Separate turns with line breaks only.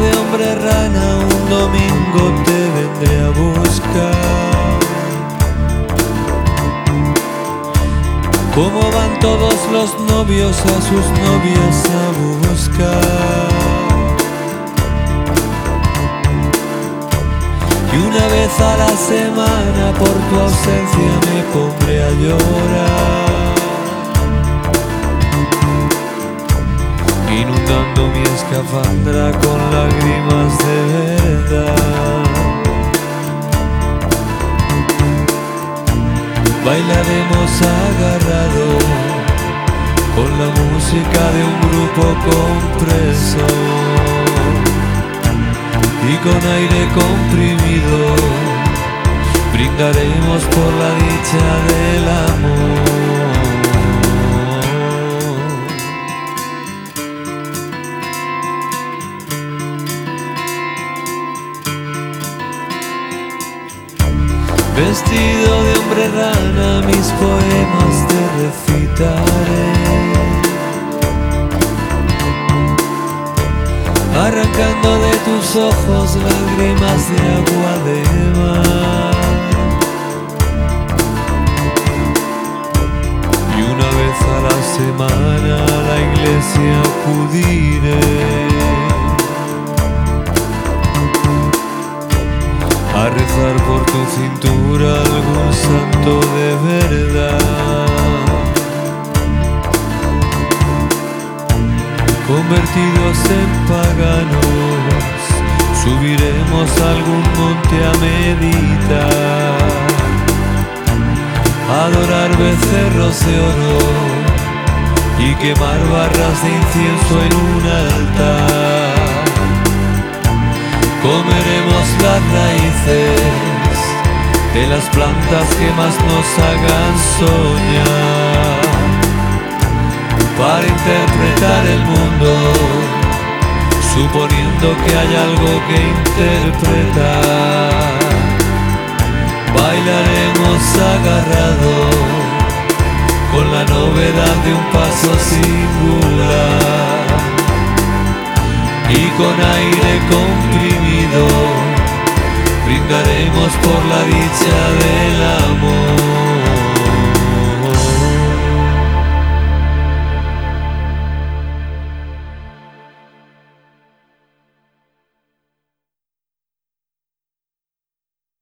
de hombre rana, un domingo te vendré a buscar. ¿Cómo van todos los novios a sus novias a buscar? Y una vez a la semana por tu ausencia me pondré a llorar, inundando mi escafandra con lágrimas de verdad. Bailaremos agarrados con la música de un grupo compresor y con aire comprimido brindaremos por la dicha del amor. Vestido de hombre rana, mis poemas te recitaré, arrancando de tus ojos lágrimas de agua de mar. Y una vez a la semana a la iglesia acudiré a rezar por tu cintura algún santo de verdad. Convertidos en paganos, subiremos a algún monte a meditar, a adorar becerros de oro y quemar barras de incienso en un altar. Comeremos las raíces de las plantas que más nos hagan soñar, para interpretar el mundo, suponiendo que hay algo que interpretar. Bailaremos agarrados con la novedad de un paso singular y con aire comprimido brindaremos por la